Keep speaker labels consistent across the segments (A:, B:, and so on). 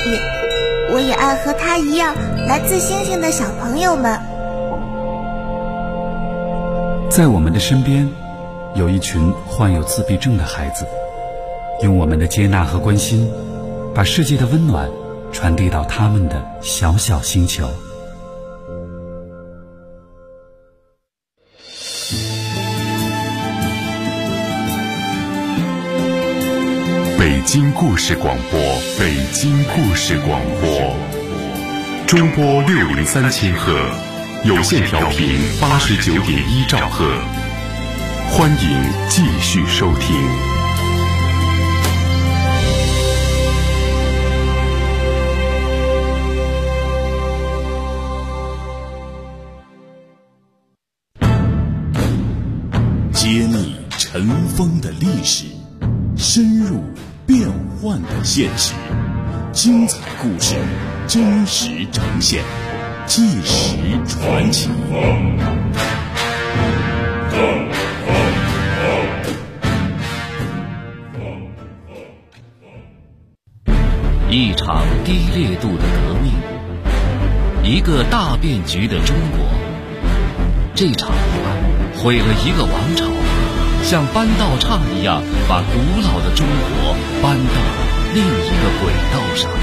A: 比，我也爱和他一样来自星星的小朋友们。
B: 在我们的身边，有一群患有自闭症的孩子，用我们的接纳和关心，把世界的温暖传递到他们的小小星球。
C: 北京故事广播，北京故事广播，中波603千赫，有线调频89.1兆赫，欢迎继续收听。
D: 揭秘尘封的历史，深入变幻的现实，精彩故事真实呈现，纪实传奇。
E: 一场低烈度的革命，一个大变局的中国。这场毁了一个王朝，像搬道岔一样把古老的中国搬到了另一个轨道上。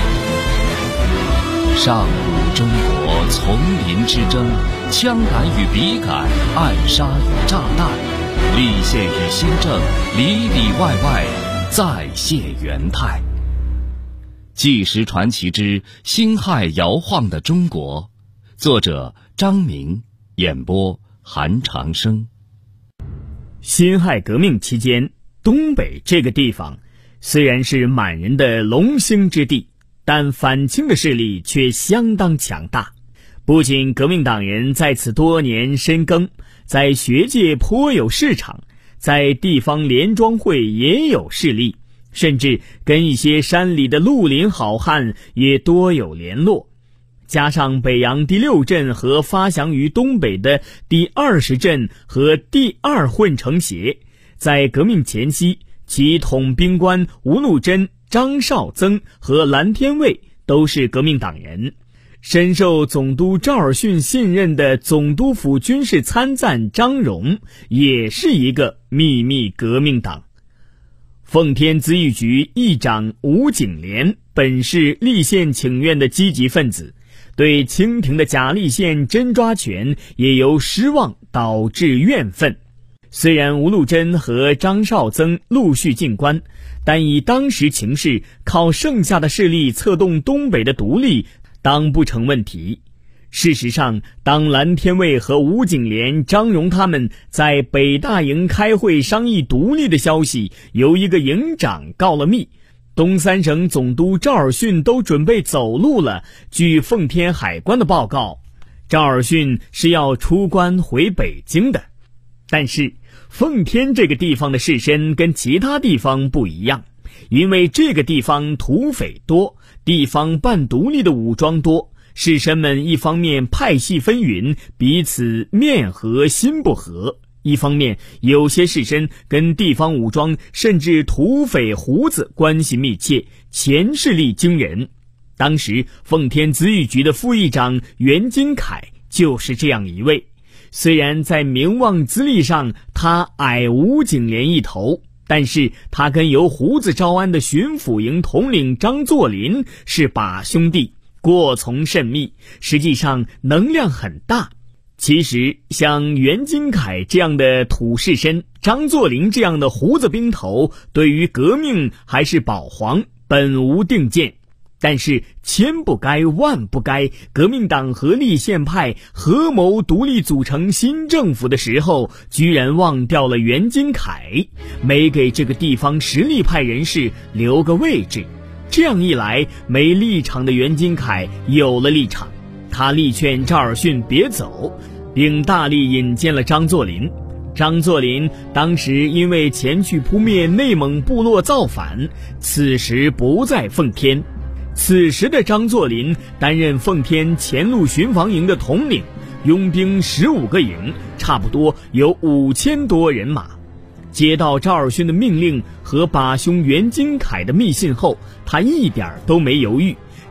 E: 上古中国丛林之争，枪杆与笔杆，暗杀与炸弹，立宪与新政，里里外外再现元态。纪实传奇之辛亥摇晃的中国，作者张明，演播韩长生。
F: 辛亥革命期间，东北这个地方虽然是满人的龙兴之地，但反清的势力却相当强大。不仅革命党人在此多年深耕，在学界颇有市场，在地方联庄会也有势力，甚至跟一些山里的绿林好汉也多有联络。加上北洋第6镇和发祥于东北的第20镇和第2混成协，在革命前夕，其统兵官吴禄贞、张绍曾和蓝天卫都是革命党人。深受总督赵尔巽信任的总督府军事参赞张荣也是一个秘密革命党。奉天咨议局议长吴景莲本是立宪请愿的积极分子，对清廷的假立宪真抓权也由失望导致怨愤。虽然吴禄贞和张绍曾陆续进关，但以当时情势，靠剩下的势力策动东北的独立当不成问题。事实上，当蓝天卫和吴景莲、张荣他们在北大营开会商议独立的消息由一个营长告了密，东三省总督赵尔巽都准备走路了。据奉天海关的报告，赵尔巽是要出关回北京的。但是奉天这个地方的士绅跟其他地方不一样，因为这个地方土匪多，地方半独立的武装多，士绅们一方面派系纷纭，彼此面和心不和，一方面有些士绅跟地方武装甚至土匪胡子关系密切，钱势力惊人。当时奉天咨议局的副议长袁金凯就是这样一位。虽然在名望资历上他矮吴景莲一头，但是他跟由胡子招安的巡抚营统领张作霖是把兄弟，过从甚密，实际上能量很大。其实像袁金凯这样的土士绅，张作霖这样的胡子兵头，对于革命还是保皇本无定见。但是千不该万不该，革命党和立宪派合谋独立组成新政府的时候，居然忘掉了袁金凯，没给这个地方实力派人士留个位置。这样一来，没立场的袁金凯有了立场，他力劝赵尔巽别走，并大力引荐了张作霖。张作霖当时因为前去扑灭内蒙部落造反，此时不在奉天。此时的张作霖担任奉天前路巡防营的统领，拥兵15个营，差不多有5000多人马。接到赵尔巽的命令和把兄袁金凯的密信后，他一点都没犹豫，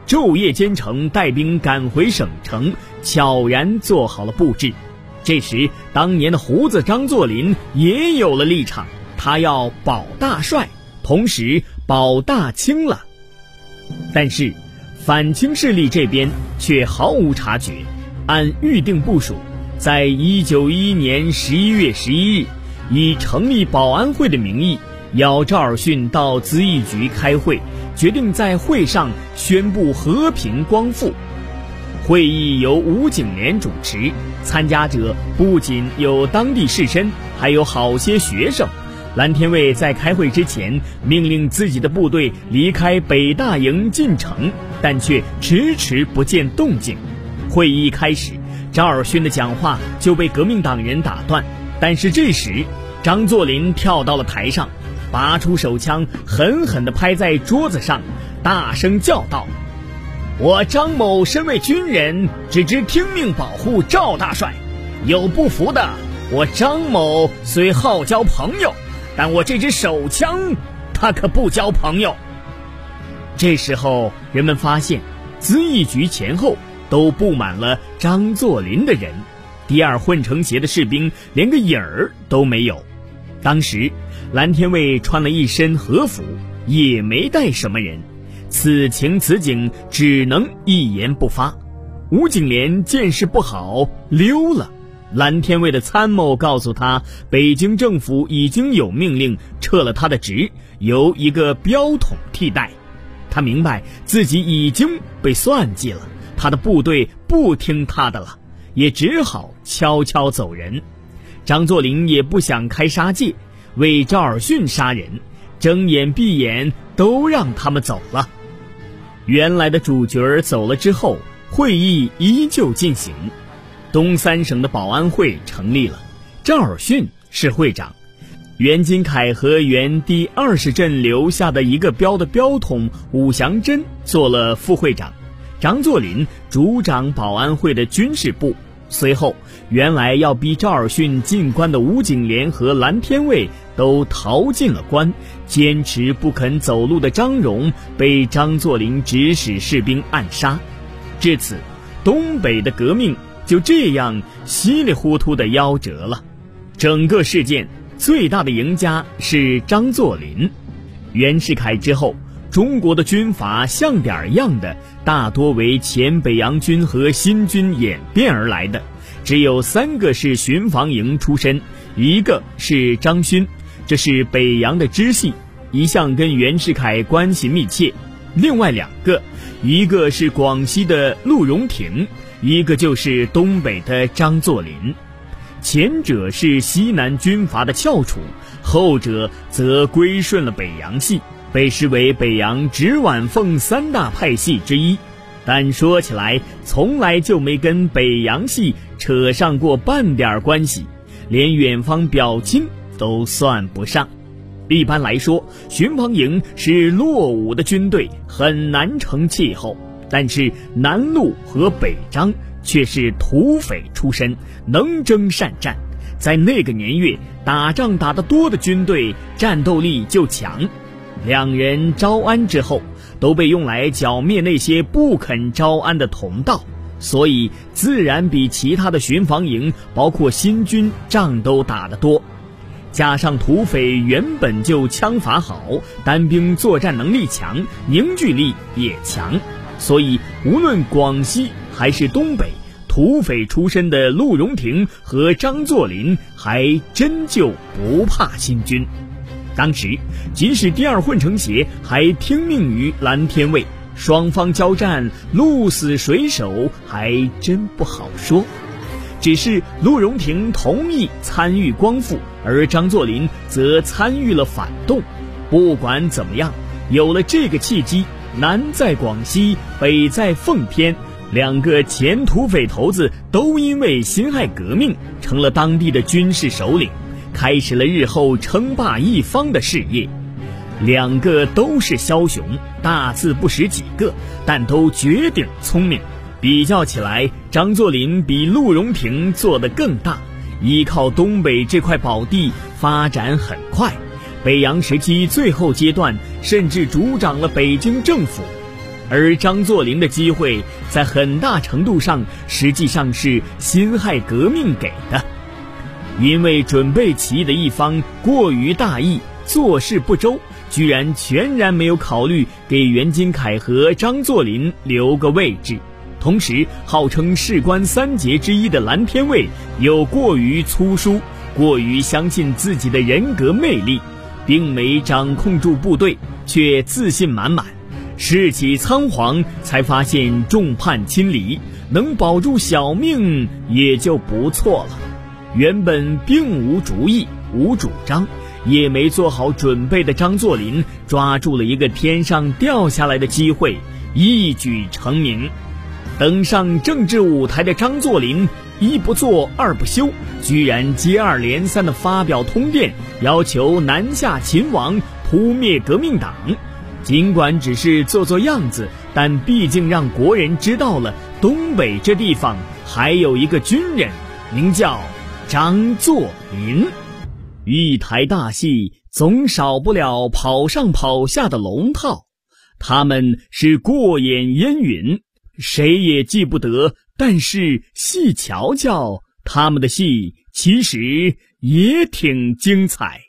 F: 昼夜兼程，带兵赶回省城，悄然做好了布置。这时当年的胡子张作霖也有了立场，他要保大帅，同时保大清了。但是反清势力这边却毫无察觉，按预定部署，在1911年11月11日以成立保安会的名义邀赵尔巽到咨议局开会，决定在会上宣布和平光复。会议由吴景莲主持，参加者不仅有当地士绅，还有好些学生。蓝天卫在开会之前命令自己的部队离开北大营进城，但却迟迟不见动静。会议开始，赵尔巽的讲话就被革命党人打断，但是这时张作霖跳到了台上，拔出手枪，狠狠地拍在桌子上，大声叫道：我张某身为军人，只知听命保护赵大帅，有不服的，我张某虽好交朋友，但我这支手枪他可不交朋友。这时候人们发现咨议局前后都布满了张作霖的人，第二混成协的士兵连个影儿都没有。当时蓝天卫穿了一身和服，也没带什么人，此情此景只能一言不发。吴景莲见势不好，溜了。蓝天卫的参谋告诉他，北京政府已经有命令撤了他的职，由一个标统替代。他明白自己已经被算计了，他的部队不听他的了，也只好悄悄走人。张作霖也不想开杀戒，为赵尔巽杀人，睁眼闭眼都让他们走了。原来的主角走了之后，会议依旧进行。东三省的保安会成立了，赵尔巽是会长，袁金凯和原第20镇留下的一个标的标统武祥珍做了副会长，张作霖主掌保安会的军事部。随后原来要逼赵尔巽进关的吴景莲和蓝天卫都逃进了关，坚持不肯走路的张荣被张作霖指使士兵暗杀。至此东北的革命就这样稀里糊涂地夭折了。整个事件最大的赢家是张作霖。袁世凯之后，中国的军阀像点样的大多为前北洋军和新军演变而来的，只有3个是巡防营出身，一个是张勋，这是北洋的支系，一向跟袁世凯关系密切。另外2个，一个是广西的陆荣廷，一个就是东北的张作霖。前者是西南军阀的翘楚，后者则归顺了北洋系，被视为北洋直皖奉3大派系之一，但说起来从来就没跟北洋系扯上过半点关系，连远方表亲都算不上。一般来说，巡防营是落伍的军队，很难成气候，但是南路和北张却是土匪出身，能征善战。在那个年月，打仗打得多的军队战斗力就强。2人招安之后，都被用来剿灭那些不肯招安的同道，所以自然比其他的巡防营包括新军仗都打得多。加上土匪原本就枪法好，单兵作战能力强，凝聚力也强，所以无论广西还是东北，土匪出身的陆荣廷和张作霖还真就不怕新军。当时即使第二混成协还听命于蓝天卫，双方交战鹿死谁手还真不好说。只是陆荣廷同意参与光复，而张作霖则参与了反动。不管怎么样，有了这个契机，南在广西，北在奉天，2个前土匪头子都因为辛亥革命成了当地的军事首领，开始了日后称霸一方的事业。2个都是枭雄，大字不识几个，但都绝顶聪明。比较起来，张作霖比陆荣廷做得更大，依靠东北这块宝地发展很快，北洋时期最后阶段甚至主掌了北京政府。 而张作霖的机会在很大程度上实际上是辛亥革命给的。因为准备起义的一方过于大意，做事不周，居然全然没有考虑给袁金凯和张作霖留个位置。同时号称士官三杰之一的蓝天卫又过于粗疏，过于相信自己的人格魅力，并没掌控住部队，却自信满满。士气仓皇，才发现众叛亲离，能保住小命也就不错了。原本并无主意无主张，也没做好准备的张作霖抓住了一个天上掉下来的机会，一举成名。登上政治舞台的张作霖一不做二不休，居然接二连三地发表通电，要求南下秦王，扑灭革命党。尽管只是做做样子，但毕竟让国人知道了东北这地方还有一个军人，名叫张作霖。一台大戏总少不了跑上跑下的龙套，他们是过眼烟云，谁也记不得，但是细瞧瞧，他们的戏其实也挺精彩。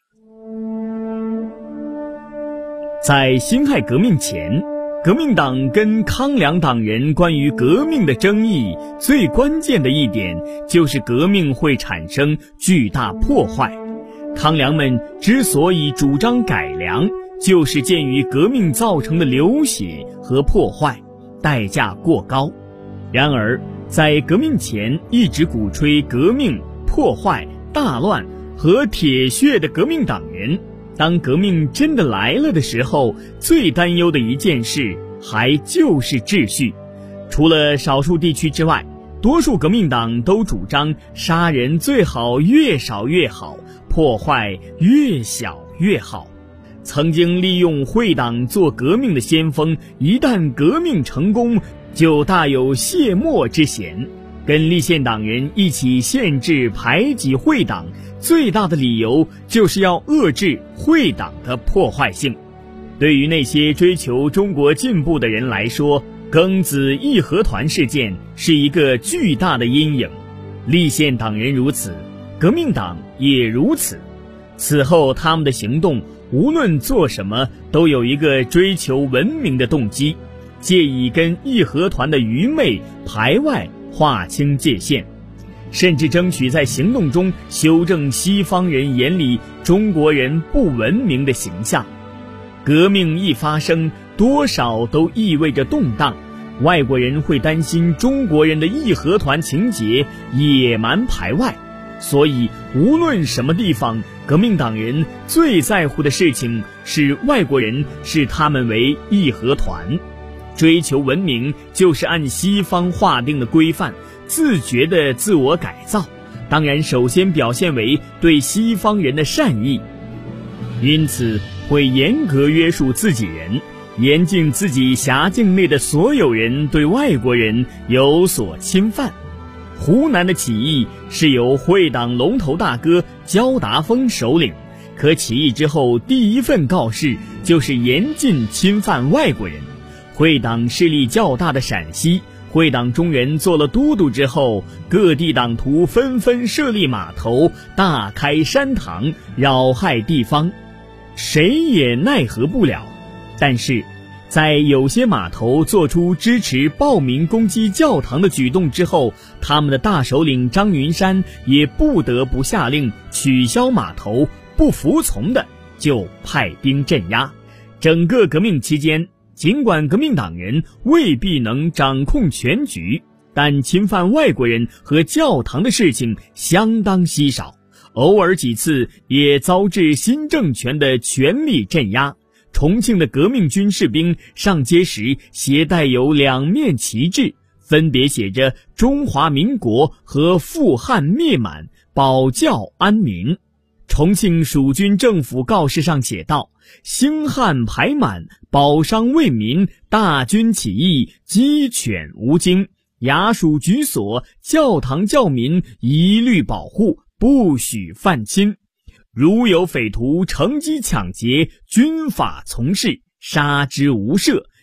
F: 在辛亥革命前，革命党跟康梁党人关于革命的争议，最关键的一点就是革命会产生巨大破坏。康梁们之所以主张改良，就是鉴于革命造成的流血和破坏代价过高。然而在革命前一直鼓吹革命、破坏、大乱和铁血的革命党人，当革命真的来了的时候，最担忧的一件事还就是秩序。除了少数地区之外，多数革命党都主张杀人最好越少越好，破坏越小越好。曾经利用会党做革命的先锋，一旦革命成功，就大有卸磨之嫌。跟立宪党人一起限制排挤会党，最大的理由就是要遏制会党的破坏性。对于那些追求中国进步的人来说，庚子义和团事件是一个巨大的阴影。立宪党人如此，革命党也如此。此后他们的行动无论做什么，都有一个追求文明的动机，借以跟义和团的愚昧排外划清界限，甚至争取在行动中修正西方人眼里中国人不文明的形象。革命一发生，多少都意味着动荡，外国人会担心中国人的义和团情节野蛮排外，所以无论什么地方，革命党人最在乎的事情是外国人视他们为义和团。追求文明就是按西方划定的规范自觉的自我改造，当然首先表现为对西方人的善意，因此会严格约束自己人，严禁自己辖境内的所有人对外国人有所侵犯。湖南的起义是由会党龙头大哥焦达峰首领，可起义之后第一份告示就是严禁侵犯外国人。会党势力较大的陕西，会党中人做了都督之后，各地党徒纷纷设立码头，大开山塘，扰害地方，谁也奈何不了。但是在有些码头做出支持暴民攻击教堂的举动之后，他们的大首领张云山也不得不下令取消码头，不服从的就派兵镇压。整个革命期间，尽管革命党人未必能掌控全局，但侵犯外国人和教堂的事情相当稀少，偶尔几次也遭致新政权的全力镇压。重庆的革命军士兵上街时携带有两面旗帜，分别写着中华民国和富汉灭满，保教安民。重庆蜀军政府告示上写道：兴汉排满，保商为民，大军起义，鸡犬无惊，衙署局所，教堂教民一律保护，不许犯侵。如有匪徒乘机抢劫，军法从事，杀之无赦，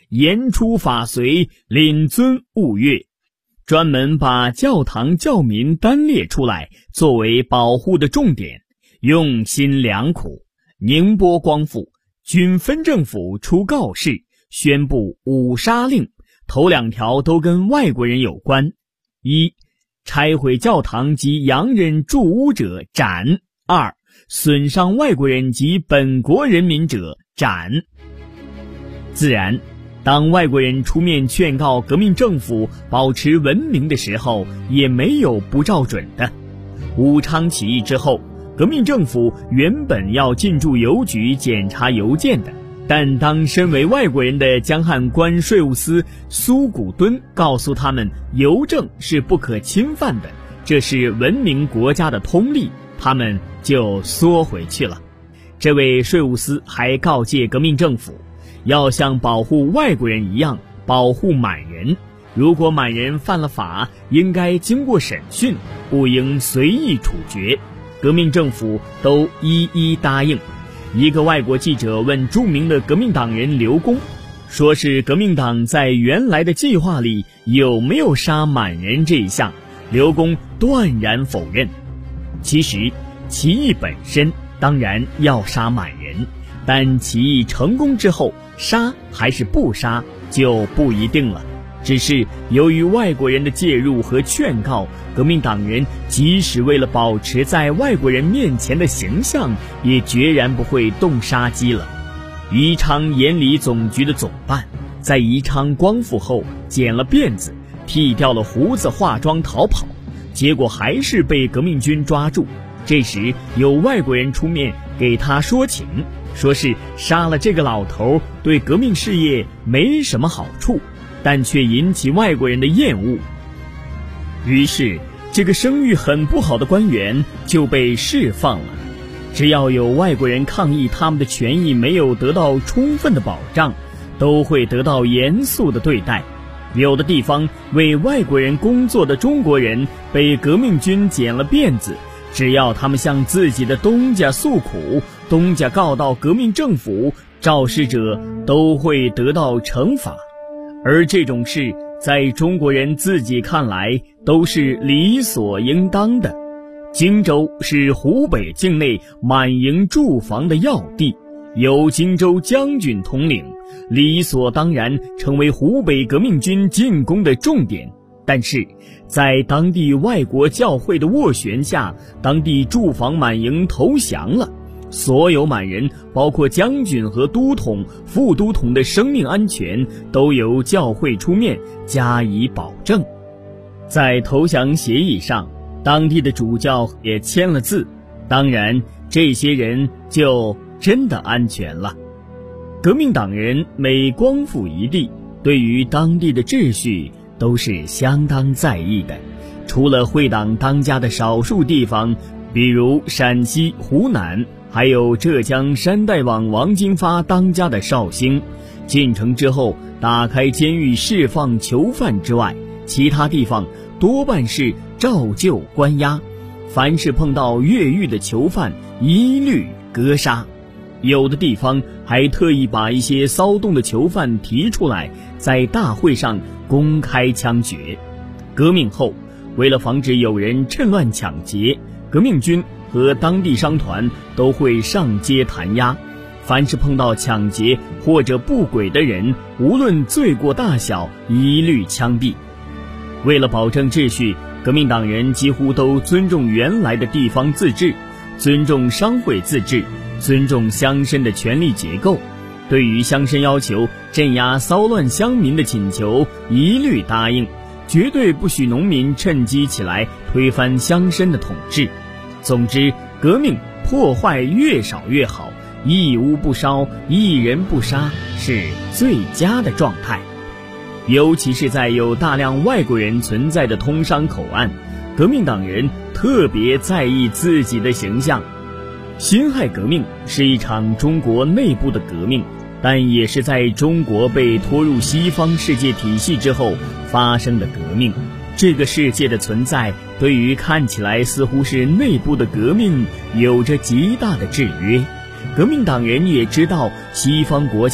F: 严出法随，临尊勿越，专门把教堂教民单列出来作为保护的重点，用心良苦。宁波光复，军分政府出告示，宣布5杀令，头2条都跟外国人有关：一、拆毁教堂及洋人住屋者斩；2、损伤外国人及本国人民者斩。自然，当外国人出面劝告革命政府保持文明的时候，也没有不照准的。武昌起义之后，革命政府原本要进驻邮局检查邮件的，但当身为外国人的江汉关税务司苏古敦告诉他们邮政是不可侵犯的，这是文明国家的通例，他们就缩回去了。这位税务司还告诫革命政府，要像保护外国人一样保护满人，如果满人犯了法，应该经过审讯，不应随意处决。革命政府都一一答应。一个外国记者问著名的革命党人刘公，说是革命党在原来的计划里有没有杀满人这一项，刘公断然否认。其实起义本身当然要杀满人，但起义成功之后杀还是不杀就不一定了。只是由于外国人的介入和劝告，革命党人即使为了保持在外国人面前的形象，也决然不会动杀机了。宜昌盐理总局的总办在宜昌光复后剪了辫子，剃掉了胡子，化妆逃跑，结果还是被革命军抓住。这时有外国人出面给他说情，说是杀了这个老头对革命事业没什么好处，但却引起外国人的厌恶。于是这个声誉很不好的官员就被释放了。只要有外国人抗议他们的权益没有得到充分的保障，都会得到严肃的对待。有的地方为外国人工作的中国人被革命军剪了辫子，只要他们向自己的东家诉苦，东家告到革命政府，肇事者都会得到惩罚。而这种事在中国人自己看来都是理所应当的。荆州是湖北境内满营驻防的要地，由荆州将军统领，理所当然成为湖北革命军进攻的重点。但是在当地外国教会的斡旋下，当地驻防满营投降了，所有满人包括将军和都统、副都统的生命安全都由教会出面加以保证。在投降协议上，当地的主教也签了字，当然这些人就真的安全了。革命党人每光复一地，对于当地的秩序都是相当在意的。除了会党当家的少数地方，比如陕西、湖南，还有浙江山大王王金发当家的绍兴，进城之后打开监狱释放囚犯之外，其他地方多半是照旧关押，凡是碰到越狱的囚犯一律格杀。有的地方还特意把一些骚动的囚犯提出来，在大会上公开枪决。革命后，为了防止有人趁乱抢劫，革命军和当地商团都会上街弹压，凡是碰到抢劫或者不轨的人，无论罪过大小，一律枪毙。为了保证秩序，革命党人几乎都尊重原来的地方自治，尊重商会自治，尊重乡绅的权力结构。对于乡绅要求镇压骚乱乡民的请求，一律答应，绝对不许农民趁机起来推翻乡绅的统治。总之，革命破坏越少越好，一屋不烧，一人不杀，是最佳的状态。尤其是在有大量外国人存在的通商口岸，革命党人特别在意自己的形象。辛亥革命是一场中国内部的革命，但也是在中国被拖入西方世界体系之后发生的革命。这个世界的存在对于看起来似乎是内部的革命有着极大的制约。革命党人也知道西方国家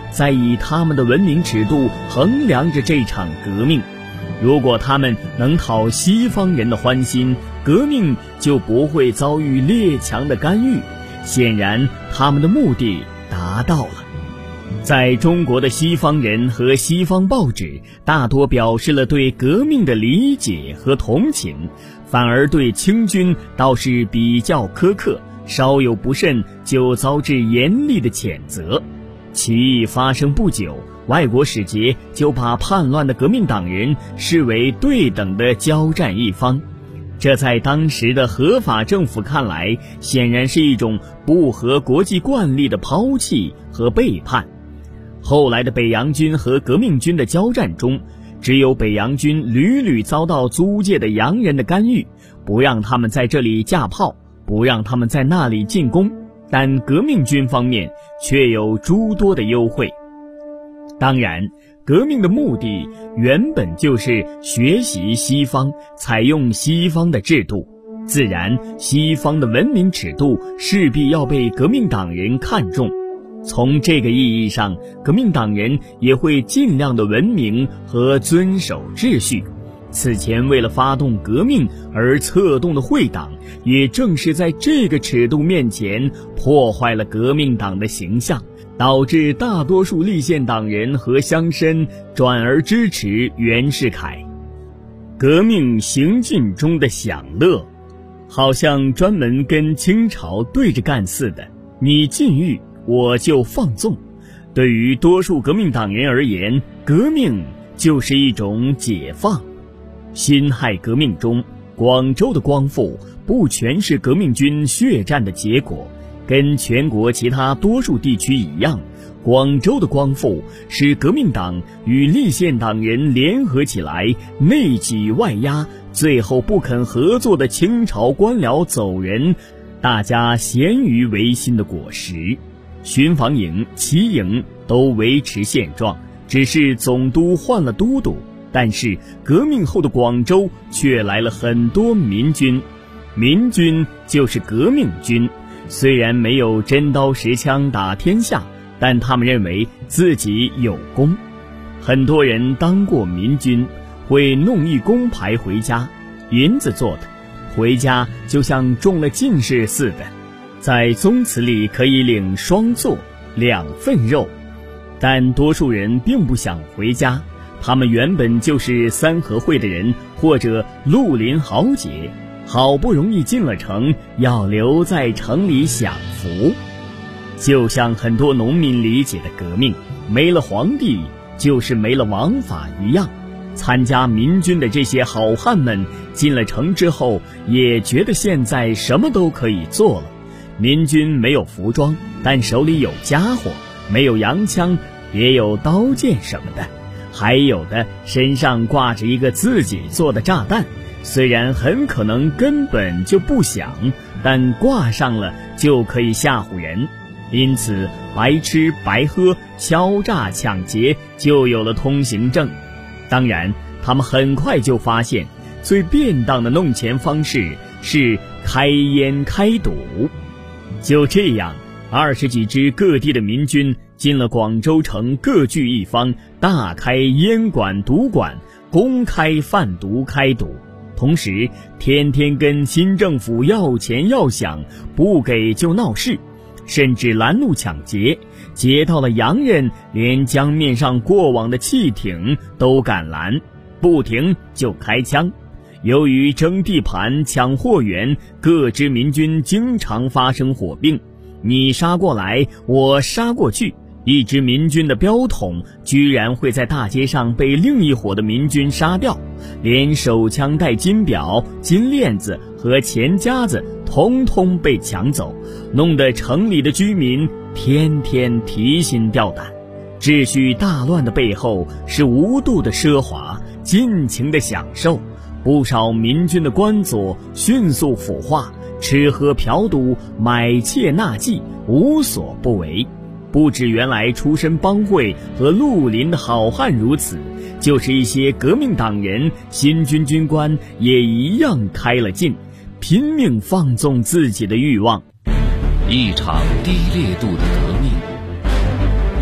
F: 在以他们的文明尺度衡量着这场革命。如果他们能讨西方人的欢心，革命就不会遭遇列强的干预。显然他们的目的达到了。在中国的西方人和西方报纸大多表示了对革命的理解和同情，反而对清军倒是比较苛刻，稍有不慎就遭致严厉的谴责。起义发生不久，外国使节就把叛乱的革命党人视为对等的交战一方，这在当时的合法政府看来，显然是一种不合国际惯例的抛弃和背叛。后来的北洋军和革命军的交战中，只有北洋军屡屡遭到租界的洋人的干预，不让他们在这里架炮，不让他们在那里进攻，但革命军方面却有诸多的优惠。当然，革命的目的原本就是学习西方，采用西方的制度，自然西方的文明尺度势必要被革命党人看重。从这个意义上，革命党人也会尽量的文明和遵守秩序。此前为了发动革命而策动的会党，也正是在这个尺度面前破坏了革命党的形象，导致大多数立宪党人和乡绅转而支持袁世凯。革命行进中的享乐，好像专门跟清朝对着干似的，你禁欲我就放纵。对于多数革命党人而言，革命就是一种解放。辛亥革命中，广州的光复不全是革命军血战的结果，跟全国其他多数地区一样，广州的光复是革命党与立宪党人联合起来，内挤外压，最后不肯合作的清朝官僚走人，大家咸鱼维新的果实。巡防营、骑营都维持现状，只是总督换了都督，但是革命后的广州却来了很多民军。民军就是革命军，虽然没有真刀实枪打天下，但他们认为自己有功。很多人当过民军，会弄一工牌回家，银子做的，回家就像中了进士似的，在宗祠里可以领双座2份肉。但多数人并不想回家，他们原本就是三合会的人或者绿林豪杰，好不容易进了城，要留在城里享福。就像很多农民理解的革命，没了皇帝就是没了王法一样。参加民军的这些好汉们进了城之后，也觉得现在什么都可以做了。民军没有服装，但手里有家伙，没有洋枪，也有刀剑什么的，还有的身上挂着一个自己做的炸弹，虽然很可能根本就不响，但挂上了就可以吓唬人。因此白吃白喝、敲诈抢劫就有了通行证。当然他们很快就发现，最便当的弄钱方式是开烟开赌。就这样，20几支各地的民军进了广州城，各据一方，大开烟馆赌馆，公开贩毒开赌，同时天天跟新政府要钱要饷，不给就闹事，甚至拦路抢劫，劫到了洋人连江面上过往的汽艇都敢拦，不停就开枪。由于争地盘、抢货源，各支民军经常发生火并，你杀过来，我杀过去，一支民军的标统居然会在大街上被另一伙的民军杀掉，连手枪带金表、金链子和钱夹子通通被抢走，弄得城里的居民天天提心吊胆。秩序大乱的背后是无度的奢华，尽情的享受。不少民军的官佐迅速腐化，吃喝嫖赌、买妾纳妓，无所不为。不止原来出身帮会和绿林的好汉如此，就是一些革命党人、新军军官也一样开了劲，拼命放纵自己的欲望。
E: 一场低烈度的革命，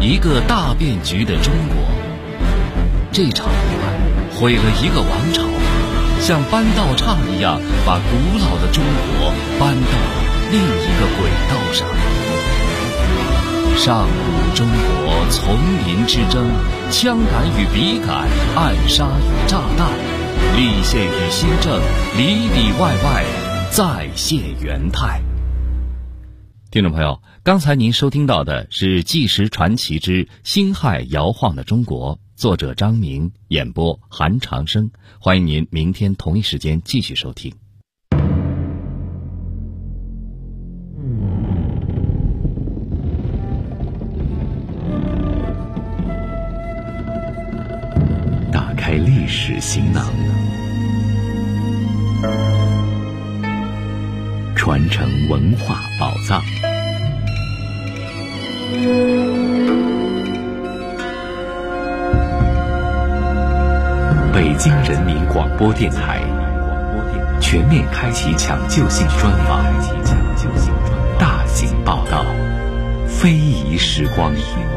E: 一个大变局的中国。这场意外毁了一个王朝，像搬道岔一样把古老的中国搬到了另一个轨道上。上古中国丛林之争，枪杆与笔杆，暗杀与炸弹，立宪与新政，里里外外再现元泰。听众朋友，刚才您收听到的是《纪实传奇之辛亥摇晃的中国》，作者张明，演播韩长生。欢迎您明天同一时间继续收听。
B: 打开历史行囊，传承文化宝藏。北京人民广播电台全面开启抢救性专访，大型报道，非遗时光。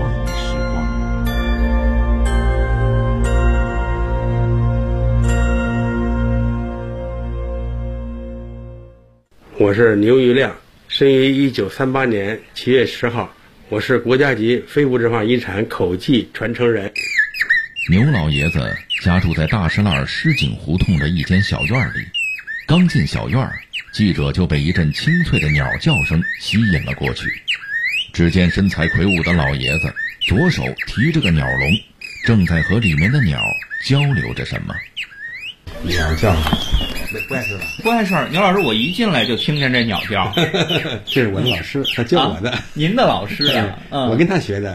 G: 我是牛玉亮，生于1938年7月10号，我是国家级非物质文化遗产口技传承人。
H: 牛老爷子家住在大石栏狮井胡同的一间小院里，刚进小院，记者就被一阵清脆的鸟叫声吸引了过去。只见身材魁梧的老爷子左手提着个鸟笼，正在和里面的鸟交流着什么。
G: 鸟叫，不碍事吧？
I: 不碍事儿。牛老师，我一进来就听见这鸟叫。
G: 这是我的老师，他教我的。
I: 您的老师啊？
G: 我跟他学的。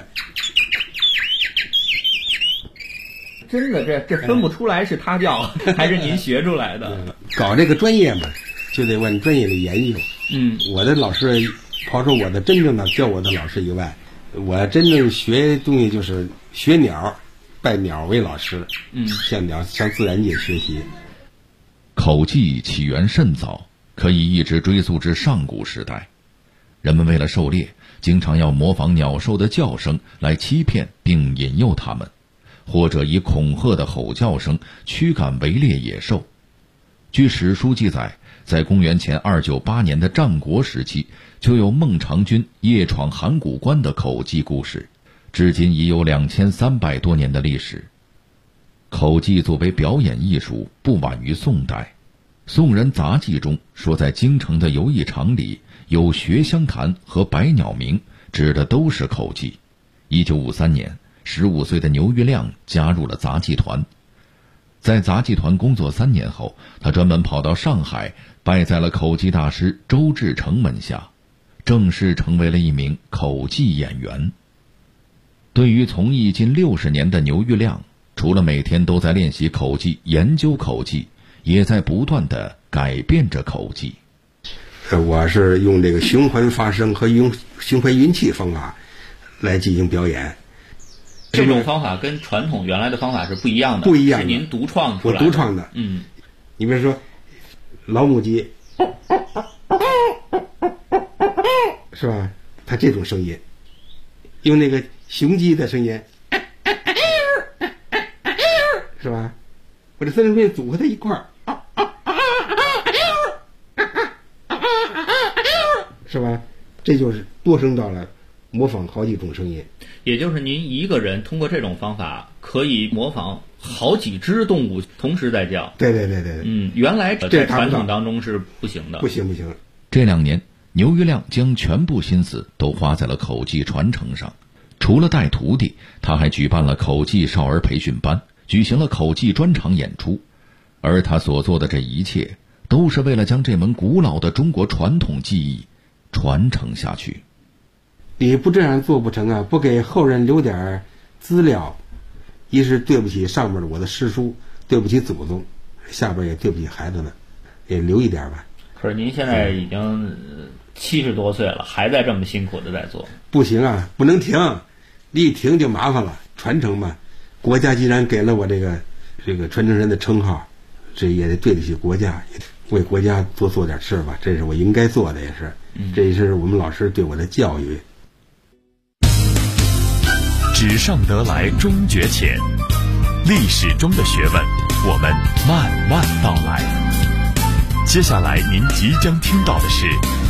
I: 真的，这分不出来是他叫还是您学出来的。
G: 搞这个专业嘛，就得往专业里研究。我的老师，刨除我的真正的教我的老师以外，我真正学东西就是学鸟，拜鸟为老师。向自然界学习。
H: 口技起源甚早，可以一直追溯至上古时代。人们为了狩猎，经常要模仿鸟兽的叫声来欺骗并引诱它们，或者以恐吓的吼叫声驱赶围猎野兽。据史书记载，在公元前298年的战国时期，就有孟尝君夜闯函谷关的口技故事，至今已有2300多年的历史。口技作为表演艺术，不晚于宋代。宋人杂记中说，在京城的游艺场里有学香坛和百鸟鸣，指的都是口技。1953年，15岁的牛玉亮加入了杂技团。在杂技团工作3年后，他专门跑到上海，拜在了口技大师周志成门下，正式成为了一名口技演员。对于从艺近60年的牛玉亮，除了每天都在练习口技、研究口技，也在不断地改变着口技。
G: 我是用这个循环发声和用循环运气方法来进行表演。
I: 这种方法跟传统原来的方法是不一样的。
G: 不一样的，
I: 是您独创出来的。
G: 我独创的。你比如说老母鸡，是吧？它这种声音，用那个雄鸡的声音，是吧？我这3种声音组合在一块儿，是吧？这就是多声道了，模仿好几种声音。
I: 也就是您一个人通过这种方法可以模仿好几只动物同时在叫。
G: 对。
I: 原来在传统当中是不行的。
G: 不行。
H: 这2年，牛玉亮将全部心思都花在了口技传承上。除了带徒弟，他还举办了口技少儿培训班，举行了口技专场演出。而他所做的这一切，都是为了将这门古老的中国传统技艺传承下去。
G: 你不这样做不成啊！不给后人留点资料，一是对不起上面的我的师叔，对不起祖宗，下边也对不起孩子们，也留一点吧。
I: 可是您现在已经70多岁了，还在这么辛苦的在做。
G: 不行啊，不能停，一停就麻烦了。传承嘛，国家既然给了我这个传承人的称号，这也得对得起国家，为国家多做点事吧，这是我应该做的，也是，这也是我们老师对我的教育。
J: 纸上得来终觉浅，历史中的学问，我们慢慢道来。接下来您即将听到的是